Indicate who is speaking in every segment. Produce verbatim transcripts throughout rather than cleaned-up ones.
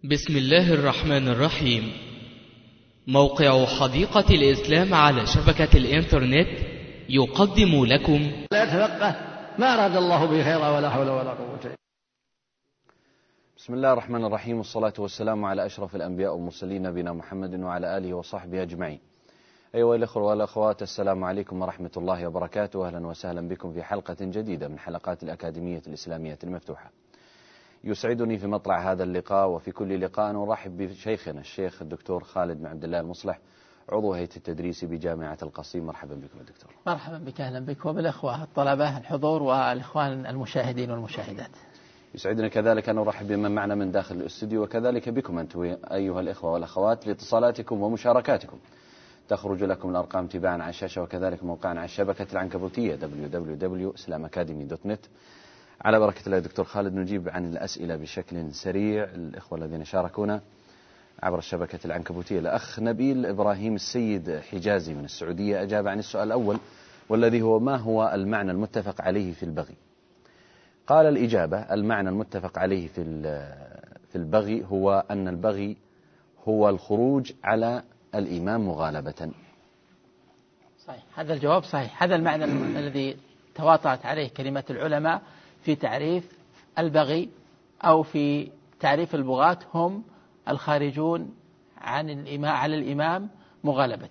Speaker 1: بسم الله الرحمن الرحيم. موقع حديقة الإسلام على شبكة الإنترنت يقدم لكم
Speaker 2: لا يتفقه ما أراد الله به خيرا ولا حول ولا قوة.
Speaker 3: بسم الله الرحمن الرحيم، والصلاة والسلام على أشرف الأنبياء والمرسلين نبينا محمد وعلى آله وصحبه أجمعين. أيها الأخوة والأخوات، السلام عليكم ورحمة الله وبركاته. أهلا وسهلا بكم في حلقة جديدة من حلقات الأكاديمية الإسلامية المفتوحة. يسعدني في مطلع هذا اللقاء وفي كل لقاء نرحب بشيخنا الشيخ الدكتور خالد بن عبد الله المصلح، عضو هيئة التدريس بجامعة القصيم. مرحبا بكم دكتور.
Speaker 4: مرحبا بك، أهلا بك وبالأخوة الطلبة الحضور والإخوان المشاهدين والمشاهدات.
Speaker 3: يسعدنا كذلك أن نرحب بمن معنا من داخل الاستوديو، وكذلك بكم أنتم أيها الإخوة والأخوات لاتصالاتكم ومشاركاتكم. تخرج لكم الأرقام تباعا على الشاشة، وكذلك موقعنا على الشبكة العنكبوتية دبليو دبليو دبليو دوت إسلام أكاديمي دوت نت. على بركة الله دكتور خالد نجيب عن الأسئلة بشكل سريع. الإخوة الذين شاركونا عبر الشبكة العنكبوتية، الأخ نبيل إبراهيم السيد حجازي من السعودية أجاب عن السؤال الأول، والذي هو: ما هو المعنى المتفق عليه في البغي؟ قال الإجابة: المعنى المتفق عليه في في البغي هو أن البغي هو الخروج على الإمام مغالبة.
Speaker 4: صحيح، هذا الجواب صحيح. هذا المعنى الذي تواطأت عليه كلمة العلماء في تعريف البغي، أو في تعريف البغاة: هم الخارجون عن الإمام على الإمام مغالبة.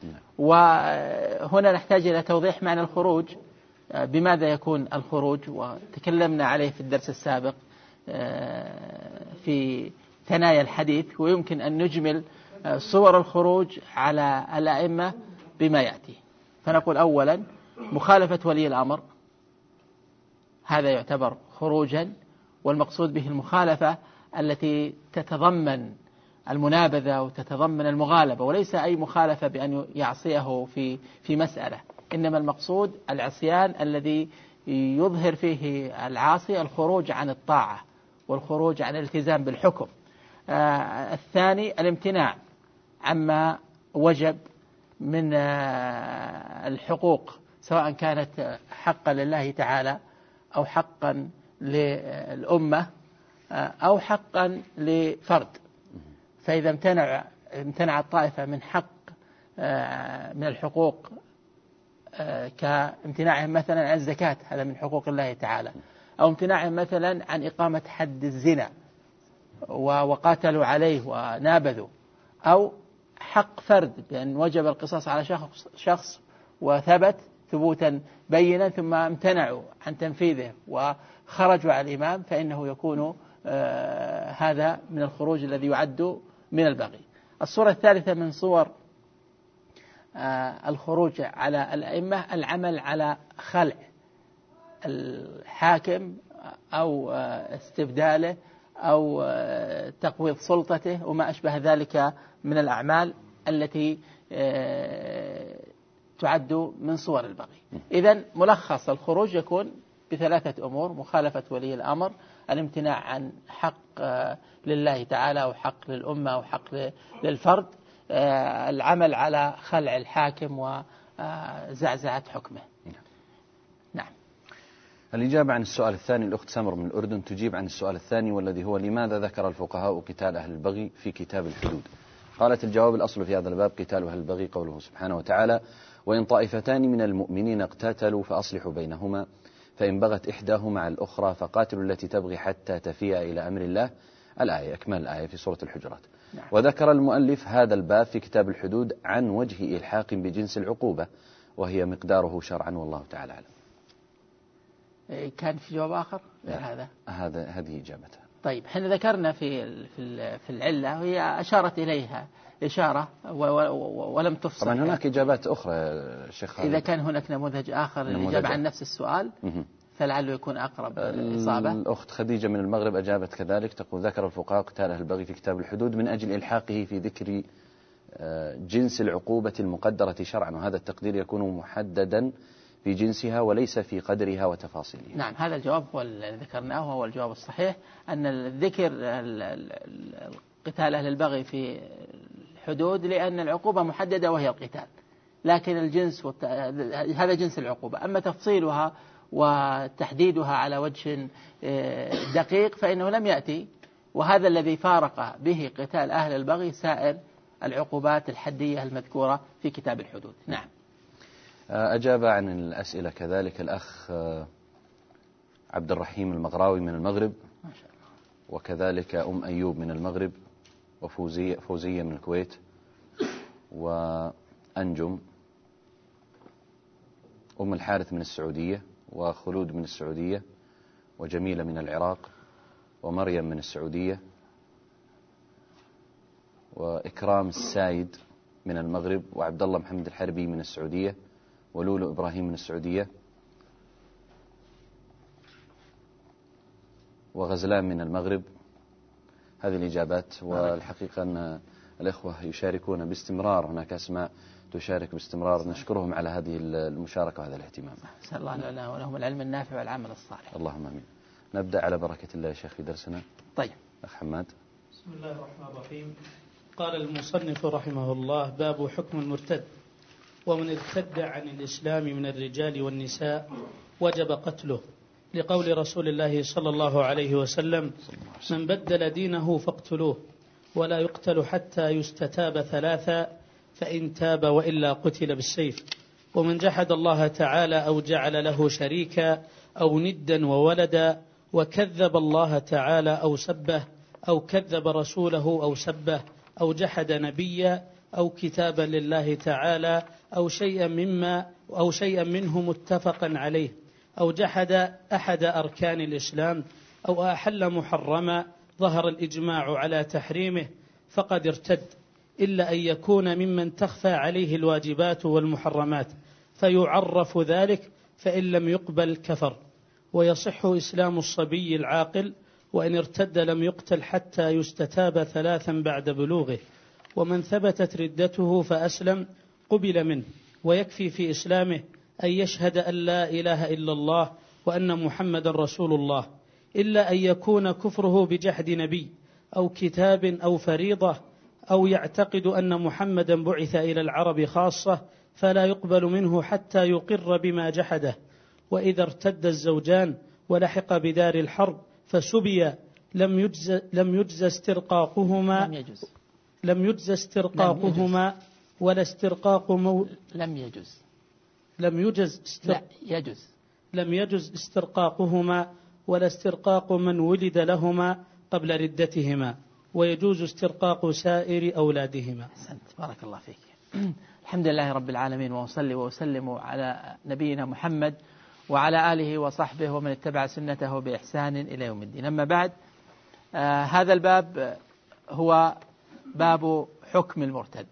Speaker 4: وهنا نحتاج إلى توضيح معنى الخروج. بماذا يكون الخروج؟ وتكلمنا عليه في الدرس السابق في ثنايا الحديث، ويمكن أن نجمل صور الخروج على الأئمة بما يأتي. فنقول أولا: مخالفة ولي الأمر، هذا يعتبر خروجا، والمقصود به المخالفة التي تتضمن المنابذة وتتضمن المغالبة، وليس أي مخالفة بأن يعصيه في في مسألة، إنما المقصود العصيان الذي يظهر فيه العاصي الخروج عن الطاعة والخروج عن الالتزام بالحكم. آه الثاني: الامتناع عما وجب من آه الحقوق، سواء كانت حقا لله تعالى أو حقا للأمة أو حقا لفرد. فإذا امتنع امتنع الطائفة من حق من الحقوق، كامتناعهم مثلا عن الزكاة، هذا من حقوق الله تعالى، أو امتناعهم مثلا عن إقامة حد الزنا وقاتلوا عليه ونابذوا، أو حق فرد بأن وجب القصاص على شخص شخص وثبت ثبوتا بينا ثم امتنعوا عن تنفيذه وخرجوا على الإمام، فإنه يكون آه هذا من الخروج الذي يعد من البغي. الصورة الثالثة من صور آه الخروج على الأئمة: العمل على خلع الحاكم أو آه استبداله أو آه تقويض سلطته وما أشبه ذلك من الأعمال التي آه تعد من صور البغي. إذن ملخص الخروج يكون بثلاثة أمور: مخالفة ولي الأمر، الامتناع عن حق لله تعالى أو حق للأمة أو حق للفرد، العمل على خلع الحاكم وزعزعة حكمه. نعم.
Speaker 3: الإجابة عن السؤال الثاني: الأخت سمر من الأردن تجيب عن السؤال الثاني، والذي هو: لماذا ذكر الفقهاء قتال أهل البغي في كتاب الحدود؟ قالت: الجواب: الأصل في هذا الباب قتال أهل البغي قوله سبحانه وتعالى: وإن طائفتان من المؤمنين اقتتلوا فأصلحوا بينهما، فإن بغت إحداهما على الأخرى فقاتلوا التي تبغي حتى تفيء إلى أمر الله. الآية، أكمل الآية في سورة الحجرات. نعم. وذكر المؤلف هذا الباب في كتاب الحدود عن وجه إلحاق بجنس العقوبة، وهي مقداره شرعا، والله تعالى أعلم.
Speaker 4: كان في جواب آخر غير هذا؟
Speaker 3: هذا هذه إجابتها.
Speaker 4: طيب، احنا ذكرنا في في العلة، وهي أشارت إليها إشارة ولم تفصل.
Speaker 3: طبعا هناك إجابات أخرى شيخ خالد.
Speaker 4: إذا كان هناك نموذج آخر للإجابة عن نفس السؤال فلعله يكون أقرب الإصابة.
Speaker 3: الأخت خديجة من المغرب أجابت كذلك، تقول: ذكر الفقهاء قتال أهل البغي في كتاب الحدود من أجل إلحاقه في ذكر جنس العقوبة المقدرة شرعا، وهذا التقدير يكون محددا في جنسها وليس في قدرها وتفاصيلها.
Speaker 4: نعم، هذا الجواب هو الذي ذكرناه وهو الجواب الصحيح، أن الذكر قتال أهل البغي في الحدود لأن العقوبة محددة وهي القتال، لكن الجنس والت... هذا جنس العقوبة. أما تفصيلها وتحديدها على وجه دقيق فإنه لم يأتي، وهذا الذي فارق به قتال أهل البغي سائر العقوبات الحدية المذكورة في كتاب الحدود. نعم.
Speaker 3: أجاب عن الأسئلة كذلك الأخ عبد الرحيم المغراوي من المغرب،
Speaker 4: ما شاء الله.
Speaker 3: وكذلك أم أيوب من المغرب، وفوزية فوزية من الكويت، وأنجم، أم الحارث من السعودية، وخلود من السعودية، وجميلة من العراق، ومريم من السعودية، وإكرام السايد من المغرب، وعبد الله محمد الحربي من السعودية، ولولو إبراهيم من السعودية، وغزلان من المغرب. هذه الإجابات. والحقيقة أن الإخوة يشاركون باستمرار، هناك أسماء تشارك باستمرار، نشكرهم على هذه المشاركة وهذا الاهتمام.
Speaker 4: نسأل الله لنا ولهم العلم النافع والعمل الصالح.
Speaker 3: اللهم آمين. نبدأ على بركة الله يا شيخ في درسنا.
Speaker 4: طيب.
Speaker 3: أخ حماد.
Speaker 5: بسم الله الرحمن الرحيم. قال المصنف رحمه الله: باب حكم المرتد. ومن ارتد عن الإسلام من الرجال والنساء وجب قتله، لقول رسول الله صلى الله عليه وسلم: من بدل دينه فاقتلوه، ولا يقتل حتى يستتاب ثلاثا، فإن تاب وإلا قتل بالسيف. ومن جحد الله تعالى أو جعل له شريكا أو ندا وولدا، وكذب الله تعالى أو سبه، أو كذب رسوله أو سبه، أو جحد نبيا أو كتابا لله تعالى، أو شيئا مما أو شيئا منه متفقا عليه، أو جحد أحد أركان الإسلام، أو أحل محرما ظهر الإجماع على تحريمه، فقد ارتد، إلا أن يكون ممن تخفى عليه الواجبات والمحرمات فيعرف ذلك، فإن لم يقبل كفر. ويصح إسلام الصبي العاقل، وإن ارتد لم يقتل حتى يستتاب ثلاثا بعد بلوغه. ومن ثبتت ردته فأسلم قبل منه، ويكفي في إسلامه أن يشهد أن لا إله إلا الله وأن محمد رسول الله، إلا أن يكون كفره بجحد نبي أو كتاب أو فريضة، أو يعتقد أن محمدا بعث إلى العرب خاصة، فلا يقبل منه حتى يقر بما جحده. وإذا ارتد الزوجان ولحق بدار الحرب فسبي لم يجز لم يجز استرقاقهما
Speaker 4: لم يجز
Speaker 5: لم يجز استرقاقهما ولا استرقاق مو
Speaker 4: لم يجز
Speaker 5: لم يجز استر...
Speaker 4: لا يجز
Speaker 5: لم يجز استرقاقهما ولا استرقاق من ولد لهما قبل ردتهما، ويجوز استرقاق سائر أولادهما.
Speaker 4: أحسنت، بارك الله فيك. الحمد لله رب العالمين، وأصلي وأسلم على نبينا محمد وعلى آله وصحبه ومن اتبع سنته بإحسان إلى يوم الدين. أما بعد، آه هذا الباب هو باب حكم المرتد،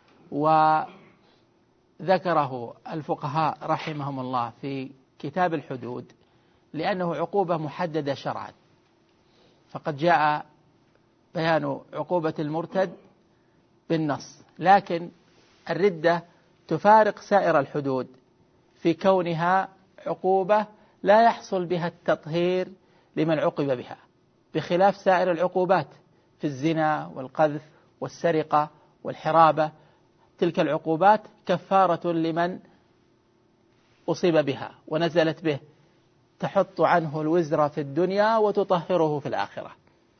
Speaker 4: وذكره الفقهاء رحمهم الله في كتاب الحدود لأنه عقوبة محددة شرعا، فقد جاء بيان عقوبة المرتد بالنص، لكن الردة تفارق سائر الحدود في كونها عقوبة لا يحصل بها التطهير لمن عوقب بها، بخلاف سائر العقوبات في الزنا والقذف والسرقة والحرابة. تلك العقوبات كفارة لمن أصيب بها ونزلت به، تحط عنه الوزر في الدنيا وتطهره في الآخرة.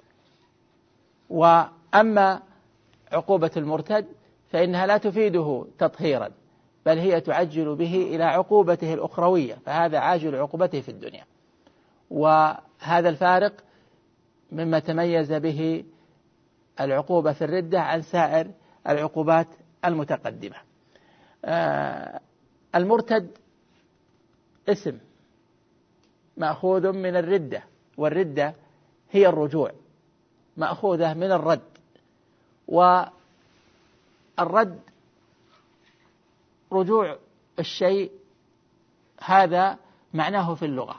Speaker 4: وأما عقوبة المرتد فإنها لا تفيده تطهيرا، بل هي تعجل به إلى عقوبته الأخروية، فهذا عاجل عقوبته في الدنيا. وهذا الفارق مما تميز به العقوبة في الردة عن سائر العقوبات المتقدمة. آه المرتد اسم مأخوذ من الردة، والردة هي الرجوع، مأخوذة من الرد، والرد رجوع الشيء، هذا معناه في اللغة.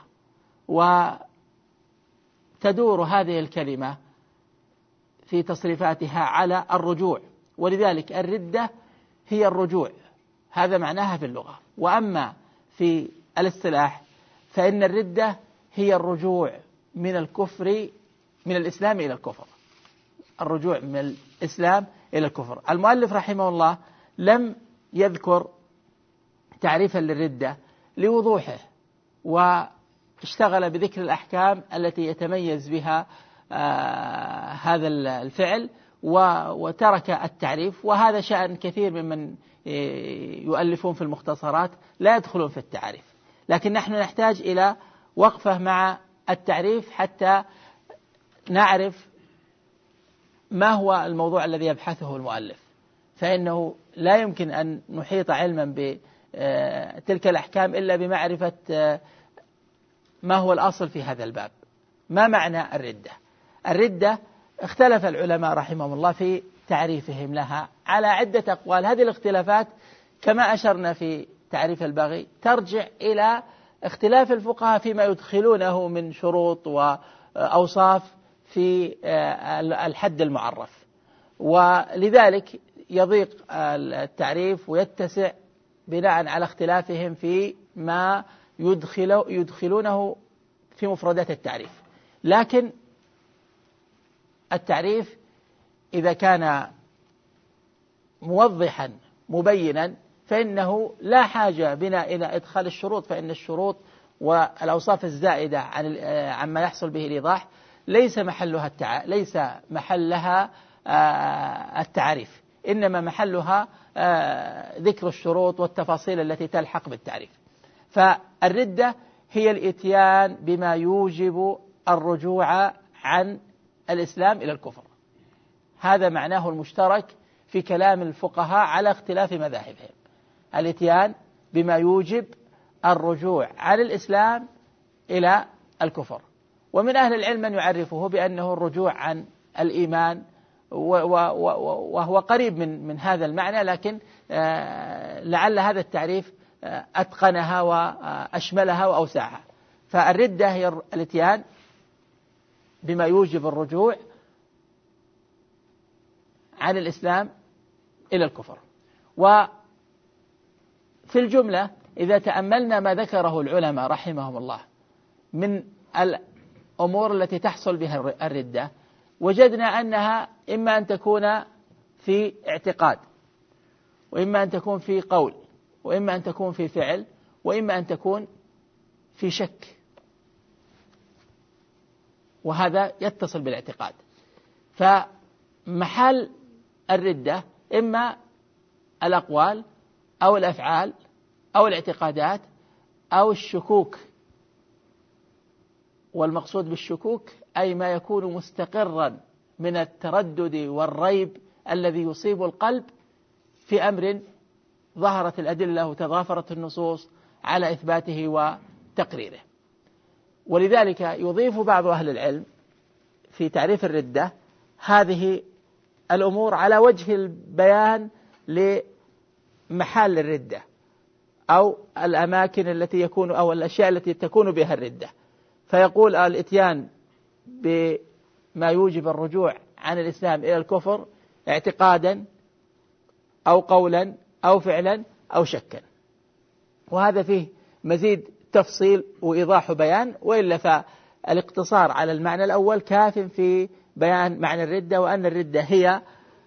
Speaker 4: وتدور هذه الكلمة في تصريفاتها على الرجوع، ولذلك الردة هي الرجوع، هذا معناها في اللغة. وأما في الاصطلاح فإن الردة هي الرجوع من الكفر من الإسلام إلى الكفر، الرجوع من الإسلام إلى الكفر. المؤلف رحمه الله لم يذكر تعريفا للردة لوضوحه، واشتغل بذكر الأحكام التي يتميز بها هذا الفعل وترك التعريف. وهذا شأن كثير ممن يؤلفون في المختصرات لا يدخلون في التعريف، لكن نحن نحتاج إلى وقفة مع التعريف حتى نعرف ما هو الموضوع الذي يبحثه المؤلف، فإنه لا يمكن أن نحيط علما بتلك الأحكام إلا بمعرفة ما هو الأصل في هذا الباب. ما معنى الردة؟ الردة اختلف العلماء رحمهم الله في تعريفهم لها على عدة أقوال. هذه الاختلافات كما أشرنا في تعريف البغي ترجع إلى اختلاف الفقهاء فيما يدخلونه من شروط وأوصاف في الحد المعرف، ولذلك يضيق التعريف ويتسع بناء على اختلافهم في ما يدخل يدخلونه في مفردات التعريف. لكن التعريف إذا كان موضحا مبينا فإنه لا حاجة بنا إلى إدخال الشروط، فإن الشروط والأوصاف الزائدة عن عما يحصل به الإيضاح ليس محلها التع... ليس محلها التعريف، إنما محلها ذكر الشروط والتفاصيل التي تلحق بالتعريف. فالردة هي الإتيان بما يوجب الرجوع عن الإسلام إلى الكفر. هذا معناه المشترك في كلام الفقهاء على اختلاف مذاهبهم، الإتيان بما يوجب الرجوع عن الإسلام إلى الكفر. ومن أهل العلم من يعرفه بأنه الرجوع عن الإيمان، وهو قريب من من هذا المعنى، لكن لعل هذا التعريف أتقنها وأشملها وأوسعها. فالردة هي الإتيان بما يوجب الرجوع عن الإسلام إلى الكفر. وفي الجملة إذا تأملنا ما ذكره العلماء رحمهم الله من الأمور التي تحصل بها الردة، وجدنا أنها إما أن تكون في اعتقاد، وإما أن تكون في قول، وإما أن تكون في فعل، وإما أن تكون في شك، وهذا يتصل بالاعتقاد. فمحل الردة إما الأقوال أو الأفعال أو الاعتقادات أو الشكوك. والمقصود بالشكوك أي ما يكون مستقرا من التردد والريب الذي يصيب القلب في أمر ظهرت الأدلة وتضافرت النصوص على إثباته وتقريره. ولذلك يضيف بعض أهل العلم في تعريف الردة هذه الأمور على وجه البيان لمحال الردة أو الأماكن التي يكون أو الأشياء التي تكون بها الردة. فيقول الإتيان بما يوجب الرجوع عن الإسلام إلى الكفر اعتقادا أو قولا أو فعلا أو شكا. وهذا فيه مزيد تفصيل وإيضاح بيان، وإلا فالاقتصار على المعنى الأول كاف في بيان معنى الردة، وأن الردة هي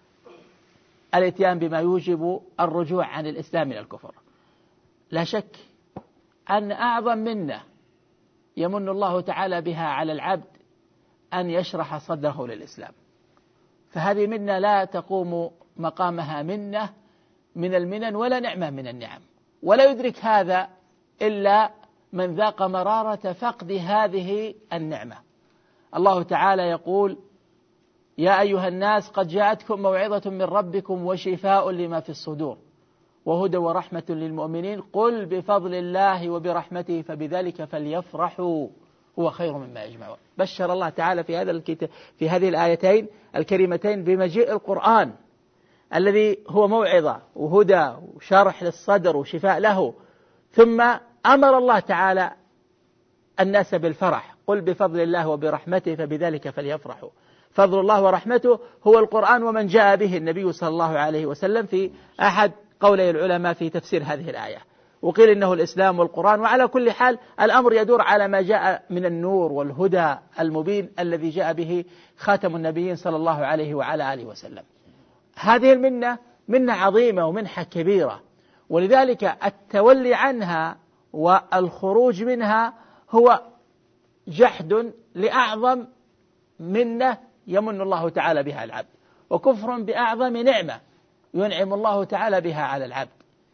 Speaker 4: الإتيان بما يوجب الرجوع عن الإسلام إلى الكفر. لا شك أن أعظم منة يمن الله تعالى بها على العبد أن يشرح صدره للإسلام، فهذه منة لا تقوم مقامها منة من المنن ولا نعمة من النعم، ولا يدرك هذا إلا من ذاق مرارة فقد هذه النعمة. الله تعالى يقول: يا أيها الناس قد جاءتكم موعظة من ربكم وشفاء لما في الصدور وهدى ورحمة للمؤمنين قل بفضل الله وبرحمته فبذلك فليفرحوا هو خير مما يجمعون. بشر الله تعالى في هذا الكتاب في هذه الآيتين الكريمتين بمجيء القرآن الذي هو موعظة وهدى وشرح للصدر وشفاء له، ثم أمر الله تعالى الناس بالفرح قل بفضل الله وبرحمته فبذلك فليفرحوا. فضل الله ورحمته هو القرآن ومن جاء به النبي صلى الله عليه وسلم في أحد قولي العلماء في تفسير هذه الآية، وقيل إنه الإسلام والقرآن. وعلى كل حال الأمر يدور على ما جاء من النور والهدى المبين الذي جاء به خاتم النبيين صلى الله عليه وعلى آله وسلم. هذه المنة منة عظيمة ومنحة كبيرة، ولذلك التولي عنها والخروج منها هو جحد لأعظم منة يمن الله تعالى بها العبد، وكفر بأعظم نعمة ينعم الله تعالى بها على العبد.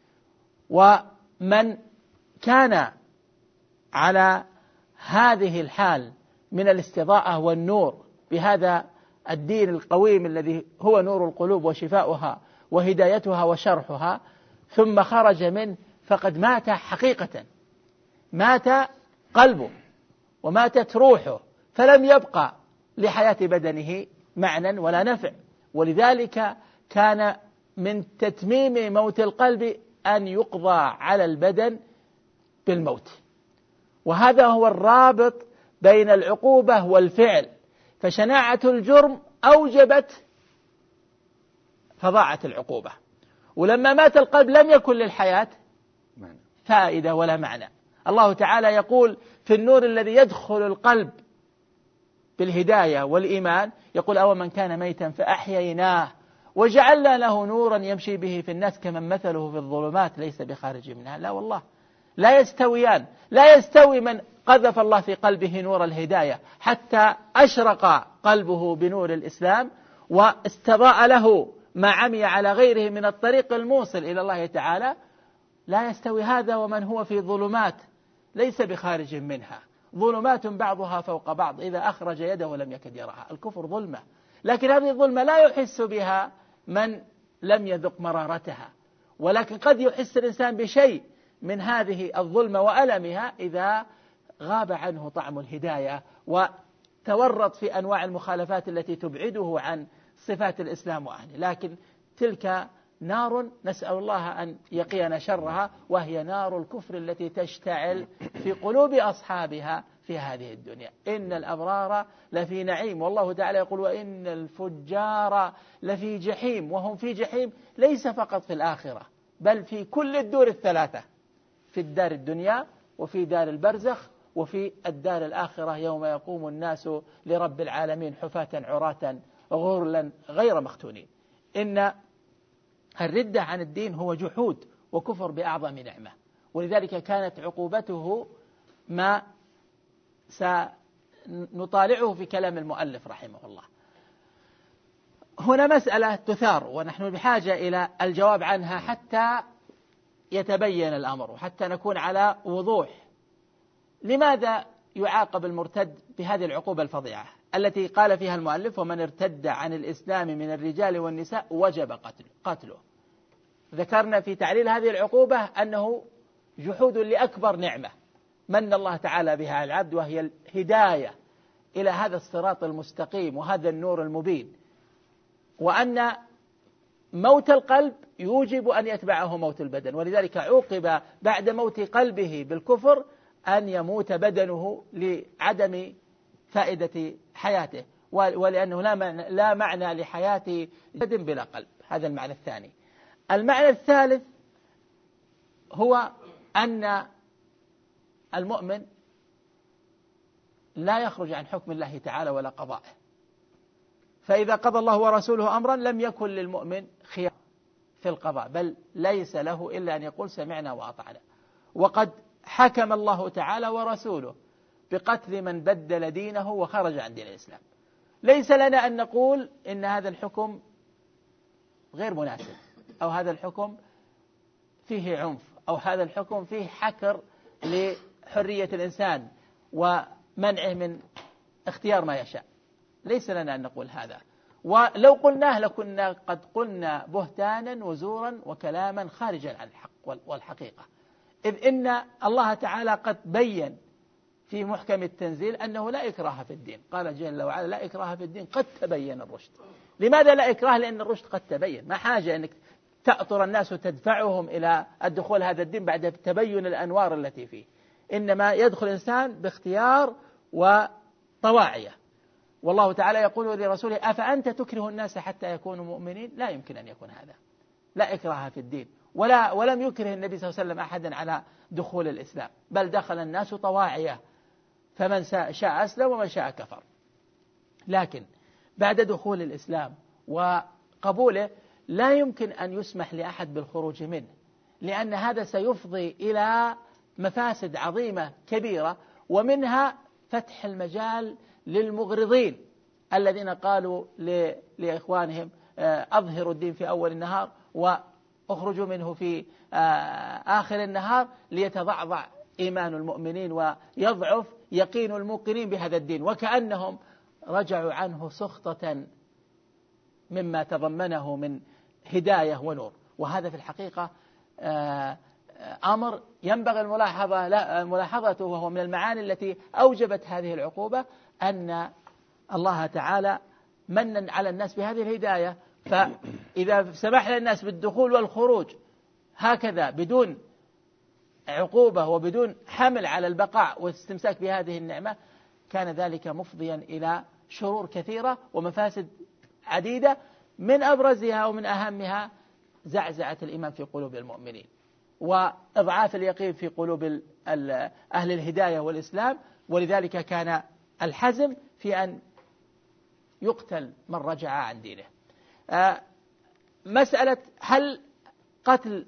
Speaker 4: ومن كان على هذه الحال من الاستضاءة والنور بهذا الدين القويم الذي هو نور القلوب وشفاؤها وهدايتها وشرحها، ثم خرج منه فقد مات حقيقة، مات قلبه وماتت روحه، فلم يبقى لحياة بدنه معنى ولا نفع. ولذلك كان من تتميم موت القلب أن يقضى على البدن بالموت، وهذا هو الرابط بين العقوبة والفعل. فشناعة الجرم أوجبت فضاعة العقوبة، ولما مات القلب لم يكن للحياة فائدة ولا معنى. الله تعالى يقول في النور الذي يدخل القلب بالهداية والإيمان، يقول أو من كان ميتا فأحييناه وجعلنا له نورا يمشي به في الناس كمن مثله في الظلمات ليس بخارج منها. لا والله، لا يستويان. لا يستوي من قذف الله في قلبه نور الهداية حتى أشرق قلبه بنور الإسلام واستضاء له ما عمي على غيره من الطريق الموصل إلى الله تعالى. لا يستوي هذا ومن هو في ظلمات ليس بخارج منها، ظلمات بعضها فوق بعض إذا أخرج يده ولم يكد يراها. الكفر ظلمة، لكن هذه الظلمة لا يحس بها من لم يذق مرارتها، ولكن قد يحس الإنسان بشيء من هذه الظلمة وألمها إذا غاب عنه طعم الهداية وتورط في أنواع المخالفات التي تبعده عن صفات الإسلام وأهله. لكن تلك نار نسأل الله أن يقينا شرها، وهي نار الكفر التي تشتعل في قلوب أصحابها في هذه الدنيا. إن الأبرار لفي نعيم، والله تعالى يقول وإن الفجار لفي جحيم، وهم في جحيم ليس فقط في الآخرة بل في كل الدور الثلاثة، في الدار الدنيا وفي دار البرزخ وفي الدار الآخرة يوم يقوم الناس لرب العالمين حفاة عراة غرلا غير مختونين. إن الردة عن الدين هو جحود وكفر بأعظم نعمة، ولذلك كانت عقوبته ما سنطالعه في كلام المؤلف رحمه الله. هنا مسألة تثار ونحن بحاجة إلى الجواب عنها حتى يتبين الأمر وحتى نكون على وضوح. لماذا يعاقب المرتد بهذه العقوبة الفظيعة التي قال فيها المؤلف ومن ارتد عن الإسلام من الرجال والنساء وجب قتله؟ ذكرنا في تعليل هذه العقوبة أنه جحود لأكبر نعمة من الله تعالى بها على العبد، وهي الهداية إلى هذا الصراط المستقيم وهذا النور المبين، وأن موت القلب يوجب أن يتبعه موت البدن. ولذلك عوقب بعد موت قلبه بالكفر أن يموت بدنه لعدم فائدة حياته، ولأنه لا معنى, لا معنى لحياة بدن بلا قلب. هذا المعنى الثاني. المعنى الثالث هو أن المؤمن لا يخرج عن حكم الله تعالى ولا قضائه، فإذا قضى الله ورسوله أمرا لم يكن للمؤمن خيار في القضاء، بل ليس له إلا أن يقول سمعنا وأطعنا. وقد حكم الله تعالى ورسوله بقتل من بدل دينه وخرج عن دين الإسلام. ليس لنا أن نقول إن هذا الحكم غير مناسب، أو هذا الحكم فيه عنف، أو هذا الحكم فيه حكر لحرية الإنسان ومنعه من اختيار ما يشاء. ليس لنا أن نقول هذا، ولو قلناه لكنا قد قلنا بهتانا وزورا وكلاما خارجا عن الحق والحقيقة، إذ إن الله تعالى قد بين في محكم التنزيل أنه لا إكراه في الدين. قال جل وعلا لا إكراه في الدين قد تبين الرشد. لماذا لا إكراه؟ لأن الرشد قد تبين. ما حاجة أنك تأطر الناس وتدفعهم إلى الدخول هذا الدين بعد تبين الأنوار التي فيه. إنما يدخل الإنسان باختيار وطواعية. والله تعالى يقول لرسوله أفأنت تكره الناس حتى يكونوا مؤمنين؟ لا يمكن أن يكون هذا. لا إكراه في الدين، ولا ولم يكره النبي صلى الله عليه وسلم أحدا على دخول الإسلام، بل دخل الناس طواعية، فمن شاء أسلم ومن شاء كفر. لكن بعد دخول الإسلام وقبوله لا يمكن أن يسمح لأحد بالخروج منه، لأن هذا سيفضي إلى مفاسد عظيمة كبيرة، ومنها فتح المجال للمغرضين الذين قالوا لإخوانهم أظهروا الدين في أول النهار وأخرجوا منه في آخر النهار ليتضعضع إيمان المؤمنين ويضعف يقين الموقنين بهذا الدين، وكأنهم رجعوا عنه سخطة مما تضمنه من هداية ونور. وهذا في الحقيقة أمر ينبغي الملاحظة لا ملاحظته، وهو من المعاني التي أوجبت هذه العقوبة، أن الله تعالى من على الناس بهذه الهداية، فإذا سمح للناس بالدخول والخروج هكذا بدون عقوبة وبدون حمل على البقاء والاستمساك بهذه النعمة، كان ذلك مفضيا إلى شرور كثيرة ومفاسد عديدة، من أبرزها ومن أهمها زعزعة الإيمان في قلوب المؤمنين، وإضعاف اليقين في قلوب أهل الهداية والإسلام. ولذلك كان الحزم في أن يقتل من رجع عن دينه. مسألة هل قتل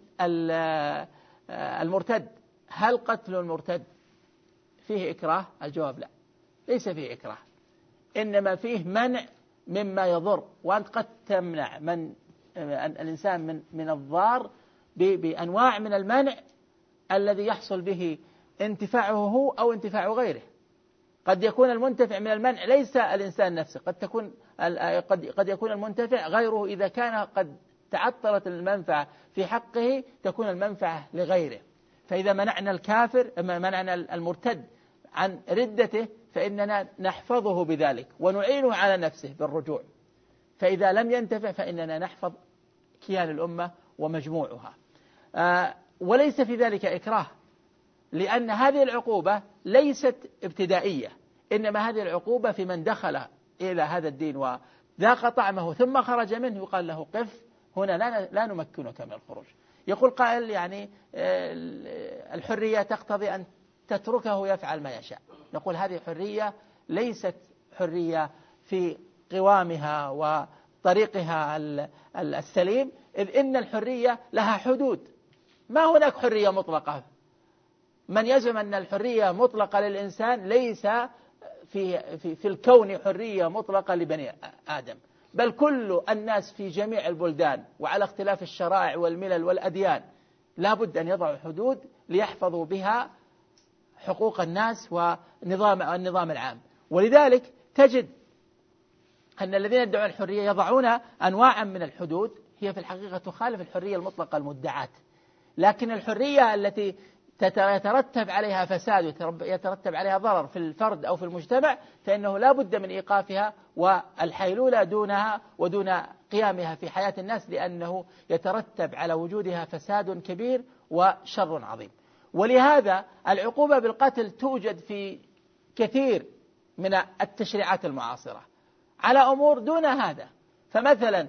Speaker 4: المرتد هل قتل المرتد فيه إكراه؟ الجواب لا، ليس فيه إكراه، إنما فيه منع مما يضر. وأنت قد تمنع من الإنسان من من الضار بأنواع من المنع الذي يحصل به انتفاعه هو أو انتفاع غيره. قد يكون المنتفع من المنع ليس الإنسان نفسه، قد تكون قد قد يكون المنتفع غيره. إذا كان قد تعطلت المنفعة في حقه تكون المنفعة لغيره. فإذا منعنا الكافر منعنا المرتد عن ردته فإننا نحفظه بذلك ونعينه على نفسه بالرجوع. فإذا لم ينتفع فإننا نحفظ كيان الأمة ومجموعها. آه وليس في ذلك إكراه، لأن هذه العقوبة ليست ابتدائية، إنما هذه العقوبة في من دخل إلى هذا الدين وذاق طعمه ثم خرج منه يقال له قف هنا لا لا نمكنك من الخروج. يقول قائل يعني الحرية تقتضي أن تتركه يفعل ما يشاء. نقول هذه حرية ليست حرية في قوامها وطريقها السليم، إذ إن الحرية لها حدود، ما هناك حرية مطلقة. من يزعم أن الحرية مطلقة للإنسان ليس في, في, في الكون حرية مطلقة لبني آدم، بل كل الناس في جميع البلدان وعلى اختلاف الشرائع والملل والأديان لا بد أن يضعوا حدود ليحفظوا بها حقوق الناس ونظام النظام العام. ولذلك تجد أن الذين يدعون الحرية يضعون أنواعا من الحدود هي في الحقيقة تخالف الحرية المطلقة المدعاة، لكن الحرية التي يترتب عليها فساد ويترتب عليها ضرر في الفرد أو في المجتمع فإنه لا بد من إيقافها والحيلولة دونها ودون قيامها في حياة الناس، لأنه يترتب على وجودها فساد كبير وشر عظيم. ولهذا العقوبة بالقتل توجد في كثير من التشريعات المعاصرة على أمور دون هذا. فمثلا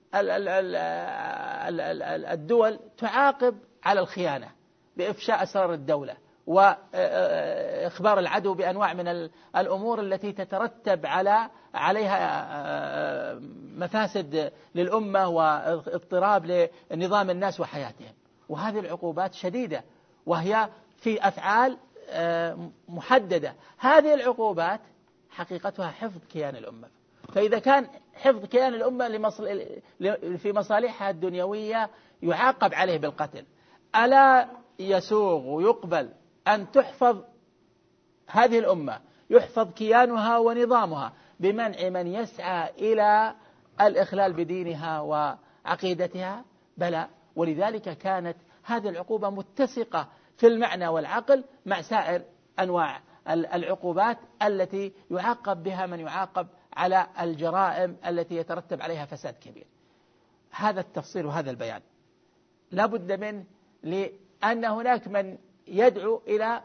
Speaker 4: الدول تعاقب على الخيانة بإفشاء أسرار الدولة وإخبار العدو بأنواع من الأمور التي تترتب على عليها مفاسد للأمة واضطراب لنظام الناس وحياتهم. وهذه العقوبات شديدة وهي في أفعال محددة. هذه العقوبات حقيقتها حفظ كيان الأمة، فإذا كان حفظ كيان الأمة في مصالحها الدنيوية يعاقب عليه بالقتل، ألا يسوغ ويقبل أن تحفظ هذه الأمة، يحفظ كيانها ونظامها بمنع من يسعى إلى الإخلال بدينها وعقيدتها؟ بلى. ولذلك كانت هذه العقوبة متسقة في المعنى والعقل مع سائر أنواع العقوبات التي يعاقب بها من يعاقب على الجرائم التي يترتب عليها فساد كبير. هذا التفصيل وهذا البيان لا بد منه، لأن هناك من يدعو إلى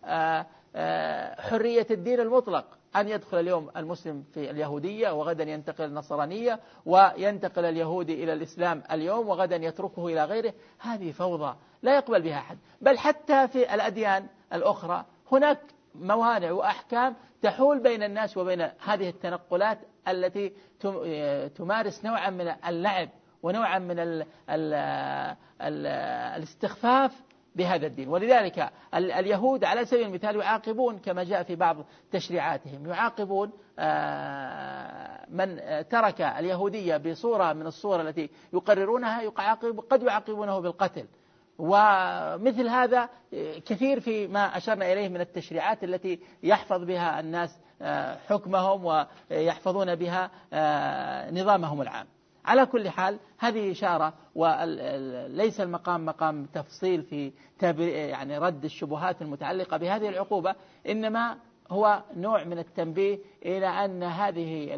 Speaker 4: حرية الدين المطلق، أن يدخل اليوم المسلم في اليهودية وغدا ينتقل النصرانية وينتقل اليهودي إلى الإسلام اليوم وغدا يتركه إلى غيره. هذه فوضى لا يقبل بها أحد. بل حتى في الأديان الأخرى هناك موانع وأحكام تحول بين الناس وبين هذه التنقلات التي تمارس نوعا من اللعب ونوعا من ال ال ال الاستخفاف بهذا الدين. ولذلك اليهود على سبيل المثال يعاقبون كما جاء في بعض تشريعاتهم، يعاقبون من ترك اليهودية بصورة من الصور التي يقررونها، يعاقب قد يعاقبونه بالقتل. ومثل هذا كثير فيما أشرنا إليه من التشريعات التي يحفظ بها الناس حكمهم ويحفظون بها نظامهم العام. على كل حال هذه إشارة، وليس المقام مقام تفصيل في يعني رد الشبهات المتعلقة بهذه العقوبة، إنما هو نوع من التنبيه إلى أن هذه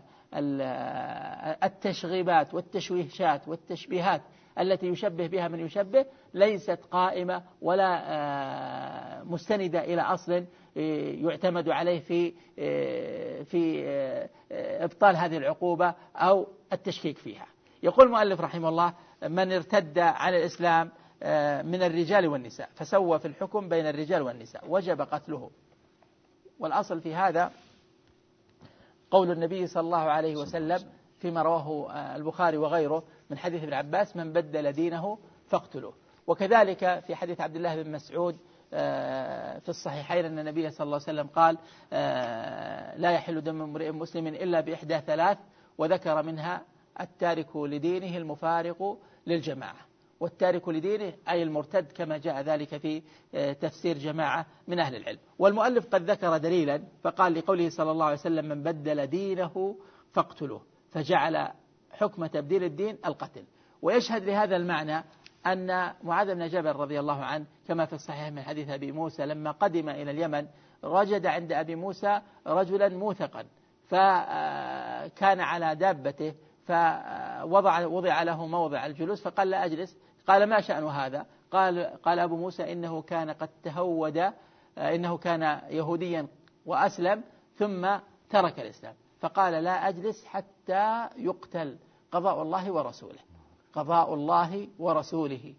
Speaker 4: التشغيبات والتشويشات والتشبيهات التي يشبه بها من يشبه ليست قائمة ولا مستندة إلى أصل يعتمد عليه في في إبطال هذه العقوبة أو التشكيك فيها. يقول المؤلف رحمه الله: من ارتد عن الإسلام من الرجال والنساء فسوى في الحكم بين الرجال والنساء وجب قتله. والأصل في هذا قول النبي صلى الله عليه وسلم فيما رواه البخاري وغيره من حديث ابن عباس: من بدل دينه فاقتلوه. وكذلك في حديث عبد الله بن مسعود في الصحيحين أن النبي صلى الله عليه وسلم قال: لا يحل دم امرئ مسلم إلا بإحدى ثلاث، وذكر منها التارك لدينه المفارق للجماعة. والتارك لدينه أي المرتد، كما جاء ذلك في تفسير جماعة من أهل العلم. والمؤلف قد ذكر دليلا فقال لقوله صلى الله عليه وسلم: من بدل دينه فاقتلوه، فجعل حكم تبديل الدين القتل. ويشهد لهذا المعنى أن معاذ بن جبل رضي الله عنه كما في الصحيح من حديث أبي موسى لما قدم إلى اليمن وجد عند أبي موسى رجلا موثقا، فكان على دابته فوضع وضع له موضع الجلوس فقال: لا أجلس. قال: ما شأن هذا؟ قال قال أبو موسى: إنه كان قد تهود، إنه كان يهوديا وأسلم ثم ترك الإسلام. فقال: لا أجلس حتى يقتل، قضاء الله ورسوله، قضاء الله ورسوله.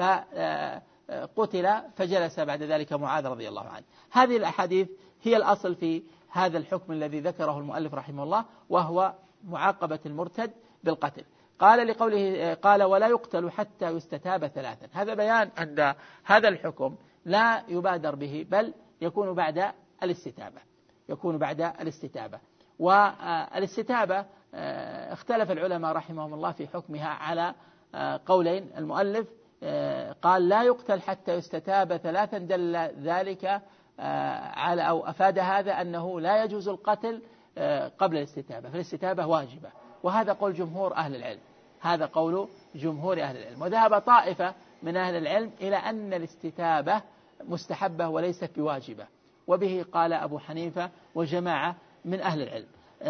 Speaker 4: فقتل فجلس بعد ذلك معاذ رضي الله عنه. هذه الأحاديث هي الأصل في هذا الحكم الذي ذكره المؤلف رحمه الله، وهو معاقبة المرتد بالقتل. قال لقوله قال: ولا يقتل حتى يستتاب ثلاثا. هذا بيان أن هذا الحكم لا يبادر به، بل يكون بعد الاستتابة، يكون بعد الاستتابة. والاستتابة اختلف العلماء رحمهم الله في حكمها على قولين. المؤلف قال: لا يقتل حتى يستتاب ثلاثا، دل ذلك على أو أفاد هذا أنه لا يجوز القتل قبل الاستتابة، فالاستتابة واجبة. وهذا قول جمهور أهل العلم، هذا قول جمهور أهل العلم. وذهب طائفة من أهل العلم إلى أن الاستتابة مستحبة وليست بواجبة، وبه قال أبو حنيفة وجماعة من أهل العلم.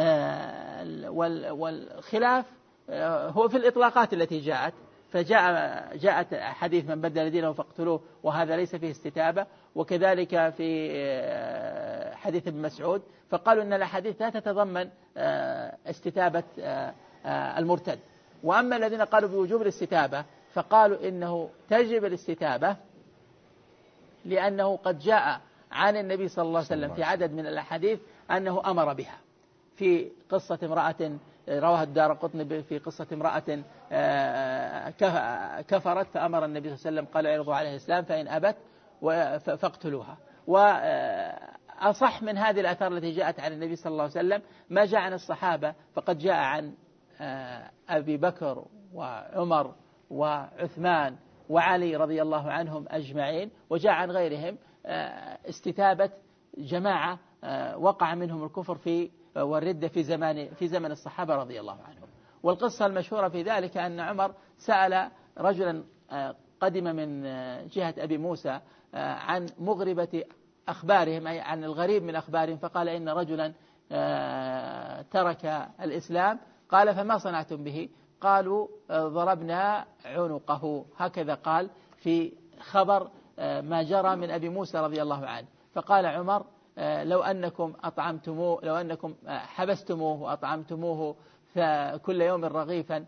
Speaker 4: والخلاف هو في الإطلاقات التي جاءت، فجاء جاءت حديث من بدل دينه فاقتلوه، وهذا ليس فيه استتابة. وكذلك في حديث ابن مسعود، فقالوا أن الأحاديث لا تتضمن استتابة المرتد. وأما الذين قالوا بوجوب الاستتابة فقالوا إنه تجب الاستتابة لأنه قد جاء عن النبي صلى الله عليه وسلم في عدد من الأحاديث أنه أمر بها. في قصة امرأة رواها الدارقطني في قصة امرأة كفرت فأمر النبي صلى الله عليه وسلم قال: اعرضوا عليه الإسلام فإن أبت فاقتلوها. وأصح من هذه الآثار التي جاءت عن النبي صلى الله عليه وسلم ما جاء عن الصحابة، فقد جاء عن أبي بكر وعمر وعثمان وعلي رضي الله عنهم أجمعين، وجاء عن غيرهم استتابة جماعة وقع منهم الكفر في والردة في زمان في زمن الصحابة رضي الله عنهم. والقصة المشهورة في ذلك أن عمر سأل رجلا قدم من جهة أبي موسى عن مغربة أخبارهم، أي عن الغريب من أخبارهم، فقال: إن رجلا ترك الإسلام. قال: فما صنعتم به؟ قالوا: ضربنا عنقه. هكذا قال في خبر ما جرى من أبي موسى رضي الله عنه. فقال عمر: لو أنكم أطعمتموه لو أنكم حبستموه وأطعمتموه كل يوم رغيفا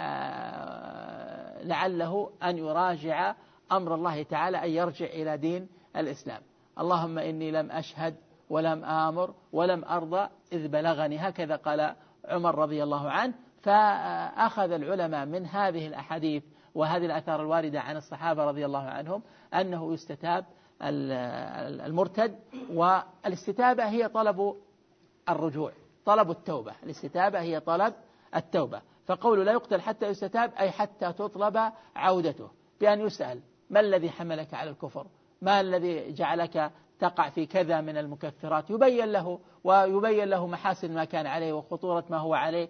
Speaker 4: لعله أن يراجع أمر الله تعالى أن يرجع إلى دين الإسلام. اللهم إني لم أشهد ولم آمر ولم أرضى إذ بلغني. هكذا قال عمر رضي الله عنه. فأخذ العلماء من هذه الأحاديث وهذه الآثار الواردة عن الصحابة رضي الله عنهم أنه يستتاب المرتد، والاستتابة هي طلب الرجوع، طلب التوبة. الاستتابة هي طلب التوبة، فقول لا يقتل حتى يستتاب أي حتى تطلب عودته، بأن يسأل ما الذي حملك على الكفر، ما الذي جعلك تقع في كذا من المكفرات، يبين له ويبين له محاسن ما كان عليه وخطورة ما هو عليه،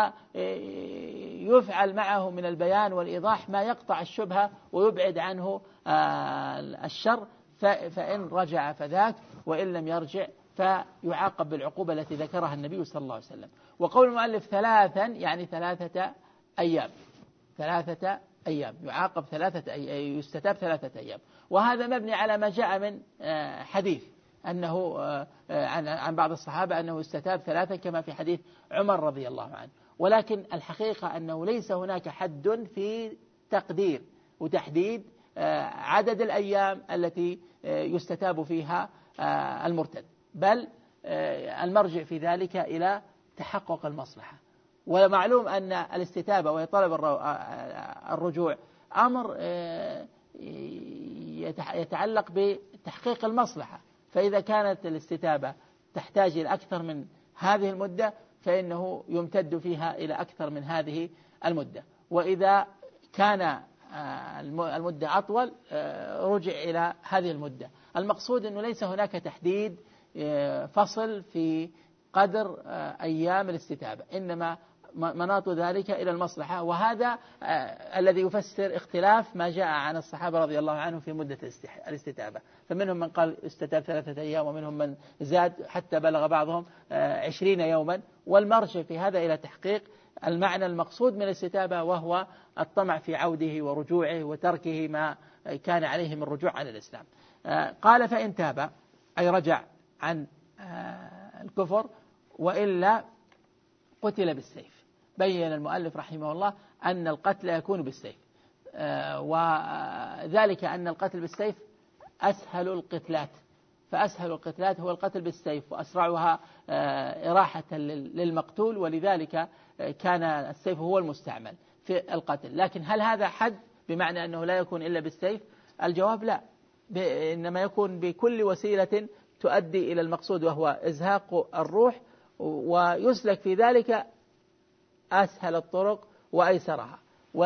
Speaker 4: ويفعل معه من البيان والإيضاح ما يقطع الشبهة ويبعد عنه الشر، فإن رجع فذاك، وإن لم يرجع فيعاقب بالعقوبة التي ذكرها النبي صلى الله عليه وسلم. وقول المؤلف ثلاثا يعني ثلاثة أيام، ثلاثة أيام يعاقب ثلاثة أيام، يستتاب ثلاثة أيام. وهذا مبني على ما جاء من حديث أنه عن بعض الصحابة أنه استتاب ثلاثة كما في حديث عمر رضي الله عنه. ولكن الحقيقة أنه ليس هناك حد في تقدير وتحديد عدد الأيام التي يستتاب فيها المرتد، بل المرجع في ذلك إلى تحقق المصلحة. ومعلوم أن الاستتابة وهي طلب الرجوع أمر يتعلق بتحقيق المصلحة، فإذا كانت الاستتابة تحتاج إلى أكثر من هذه المدة فإنه يمتد فيها إلى أكثر من هذه المدة، وإذا كان المدة أطول رجع إلى هذه المدة. المقصود أنه ليس هناك تحديد فصل في قدر أيام الاستتابة، إنما مناط ذلك إلى المصلحة، وهذا الذي يفسر اختلاف ما جاء عن الصحابة رضي الله عنهم في مدة الاستتابة. فمنهم من قال استتاب ثلاثة أيام، ومنهم من زاد حتى بلغ بعضهم عشرين يوما، والمرجع في هذا إلى تحقيق المعنى المقصود من الاستتابة، وهو الطمع في عوده ورجوعه وتركه ما كان عليه من رجوع عن الإسلام. قال فإن تاب أي رجع عن الكفر وإلا قتل بالسيف. بين المؤلف رحمه الله أن القتل يكون بالسيف، وذلك أن القتل بالسيف أسهل القتلات، فأسهل القتلات هو القتل بالسيف وأسرعها إراحة للمقتول، ولذلك كان السيف هو المستعمل في القتل. لكن هل هذا حد بمعنى أنه لا يكون إلا بالسيف؟ الجواب لا، إنما يكون بكل وسيلة تؤدي إلى المقصود وهو إزهاق الروح، ويسلك في ذلك أسهل الطرق وأيسرها.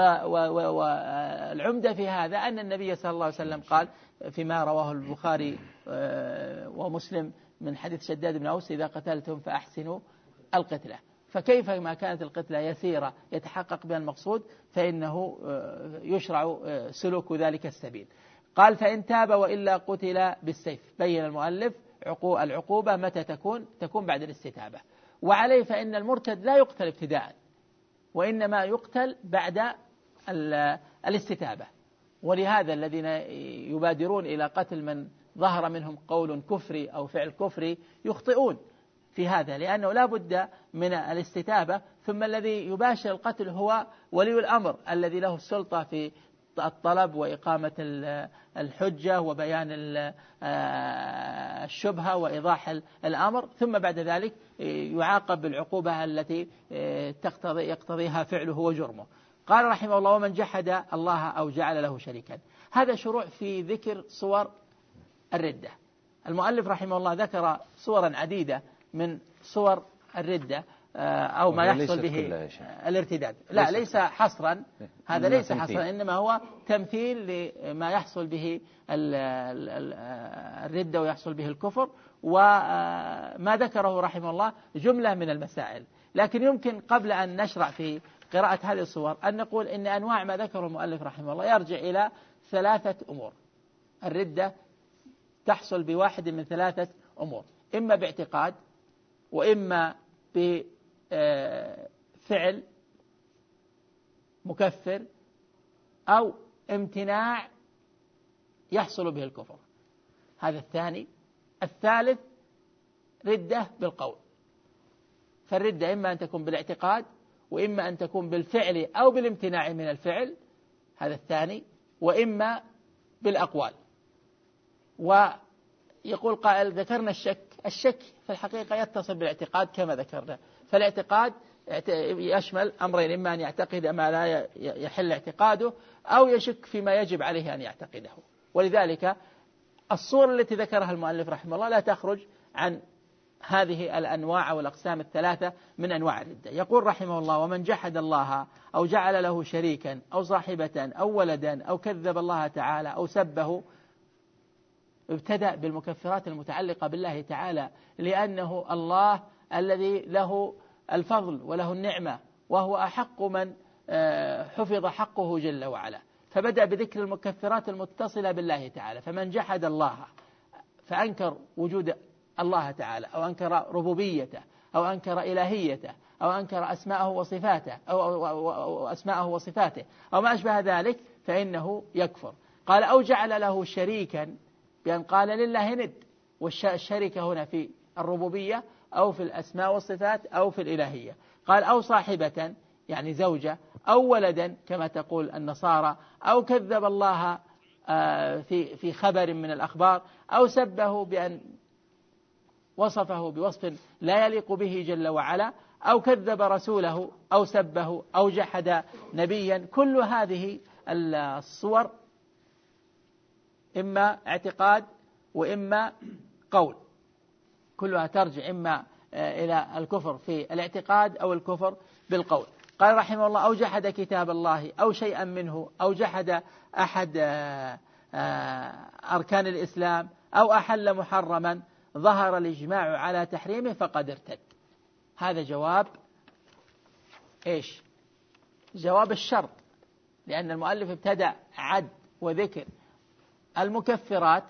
Speaker 4: والعمدة في هذا أن النبي صلى الله عليه وسلم قال فيما رواه البخاري ومسلم من حديث شداد بن أوس: إذا قتلتم فأحسنوا القتلة. فكيف ما كانت القتلة يسيرة يتحقق بها المقصود فإنه يشرع سلوك ذلك السبيل. قال فإن تاب وإلا قتل بالسيف. بين المؤلف العقوبة متى تكون؟ تكون بعد الاستتابة. وعليه فإن المرتد لا يقتل ابتداء، وإنما يقتل بعد الاستتابة. ولهذا الذين يبادرون إلى قتل من ظهر منهم قول كفري أو فعل كفري يخطئون في هذا، لأنه لا بد من الاستتابة، ثم الذي يباشر القتل هو ولي الأمر الذي له السلطة في الطلب وإقامة الحجة وبيان الشبهة وإيضاح الأمر، ثم بعد ذلك يعاقب بالعقوبة التي تقتضي يقتضيها فعله وجرمه. قال رحمه الله: ومن جحد الله أو جعل له شريكا. هذا شروع في ذكر صور الردة. المؤلف رحمه الله ذكر صورا عديدة من صور الردة أو ما يحصل به الارتداد. لا، ليس حصرا، هذا ليس حصرا، إنما هو تمثيل لما يحصل به الردة ويحصل به الكفر. وما ذكره رحمه الله جملة من المسائل، لكن يمكن قبل أن نشرع في قراءة هذه الصور أن نقول إن أنواع ما ذكره المؤلف رحمه الله يرجع إلى ثلاثة أمور. الردة تحصل بواحد من ثلاثة أمور: إما باعتقاد، وإما بفعل مكفر، أو امتناع يحصل به الكفر. هذا الثاني. الثالث ردة بالقول. فالردة إما أن تكون بالاعتقاد، وإما أن تكون بالفعل أو بالامتناع من الفعل، هذا الثاني، وإما بالأقوال. ويقول قائل: ذكرنا الشك. الشك في الحقيقة يتصل بالاعتقاد كما ذكرنا، فالاعتقاد يشمل أمرين: إما أن يعتقد ما لا يحل اعتقاده، أو يشك فيما يجب عليه أن يعتقده. ولذلك الصور التي ذكرها المؤلف رحمه الله لا تخرج عن هذه الأنواع والأقسام الثلاثة من أنواع الردة. يقول رحمه الله: ومن جحد الله أو جعل له شريكا أو صاحبة أو ولدا أو كذب الله تعالى أو سبه، ابتدأ بالمكفرات المتعلقة بالله تعالى، لأنه الله الذي له الفضل وله النعمة، وهو أحق من حفظ حقه جل وعلا، فبدأ بذكر المكفرات المتصلة بالله تعالى. فمن جحد الله فأنكر وجود الله تعالى، أو أنكر ربوبيته، أو أنكر إلهيته، أو أنكر أسماءه وصفاته أو, أو, أو, أو أسماءه وصفاته أو ما أشبه ذلك، فإنه يكفر. قال: أو جعل له شريكا، بأن قال لله ند، والشركة هنا في الربوبية أو في الأسماء والصفات أو في الإلهية. قال: أو صاحبة، يعني زوجة، أو ولدا كما تقول النصارى، أو كذب الله في في خبر من الأخبار، أو سبه بأن وصفه بوصف لا يليق به جل وعلا، أو كذب رسوله، أو سبه، أو جحد نبيا. كل هذه الصور إما اعتقاد وإما قول، كلها ترجع إما إلى الكفر في الاعتقاد أو الكفر بالقول. قال رحمه الله: أو جحد كتاب الله أو شيئا منه، أو جحد أحد أركان الإسلام، أو أحل محرما ظهر الإجماع على تحريمه فقد ارتد. هذا جواب إيش؟ جواب الشرط، لأن المؤلف ابتدأ عد وذكر المكفرات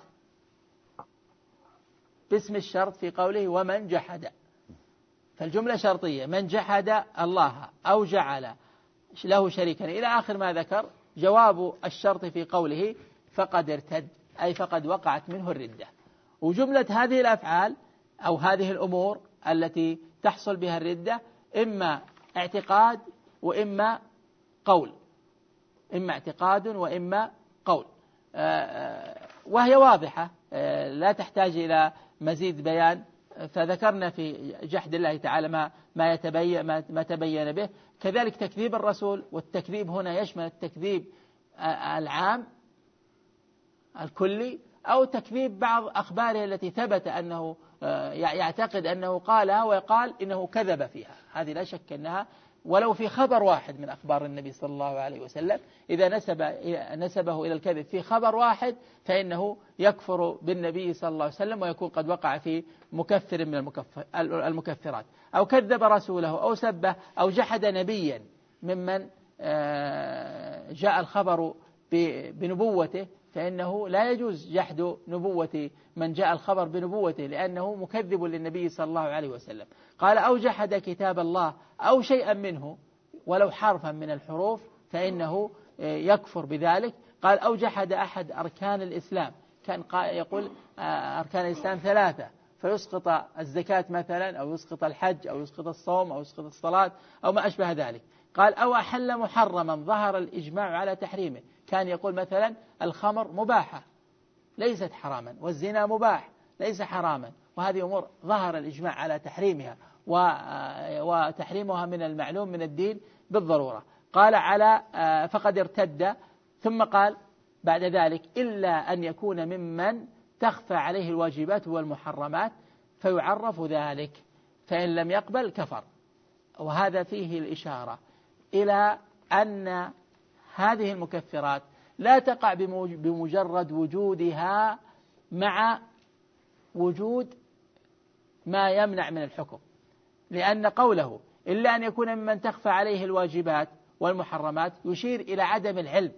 Speaker 4: باسم الشرط في قوله: ومن جحد، فالجملة شرطية: من جحد الله أو جعل له شريكا إلى آخر ما ذكر. جواب الشرط في قوله فقد ارتد، أي فقد وقعت منه الردة. وجملة هذه الأفعال أو هذه الأمور التي تحصل بها الردة إما اعتقاد وإما قول، إما اعتقاد وإما قول، وهي واضحة لا تحتاج إلى مزيد بيان. فذكرنا في جحد الله تعالى ما ما يتبين ما تبين به. كذلك تكذيب الرسول، والتكذيب هنا يشمل التكذيب العام الكلي، أو تكذيب بعض أخباره التي ثبت أنه يعتقد أنه قالها ويقال إنه كذب فيها. هذه لا شك أنها ولو في خبر واحد من أخبار النبي صلى الله عليه وسلم، إذا نسب نسبه إلى الكذب في خبر واحد فإنه يكفر بالنبي صلى الله عليه وسلم، ويكون قد وقع في مكفر من المكفرات. أو كذب رسوله أو سبه أو جحد نبيا ممن جاء الخبر بنبوته، فإنه لا يجوز جحد نبوة من جاء الخبر بنبوته، لأنه مكذب للنبي صلى الله عليه وسلم. قال: أو جحد كتاب الله أو شيئا منه ولو حرفا من الحروف، فإنه يكفر بذلك. قال: أو جحد أحد أركان الإسلام، كان يقول أركان الإسلام ثلاثة، فيسقط الزكاة مثلا، أو يسقط الحج، أو يسقط الصوم، أو يسقط الصلاة، أو ما أشبه ذلك. قال: أو أحل محرما ظهر الإجماع على تحريمه، كان يقول مثلا الخمر مباحة ليست حراما، والزنا مباح ليس حراما، وهذه أمور ظهر الإجماع على تحريمها، وتحريمها من المعلوم من الدين بالضرورة. قال: على فقد ارتد. ثم قال بعد ذلك: إلا أن يكون ممن تخفى عليه الواجبات والمحرمات فيعرف ذلك، فإن لم يقبل كفر. وهذا فيه الإشارة إلى أن هذه المكفرات لا تقع بمجرد وجودها مع وجود ما يمنع من الحكم، لأن قوله إلا أن يكون ممن تخفى عليه الواجبات والمحرمات يشير إلى عدم العلم،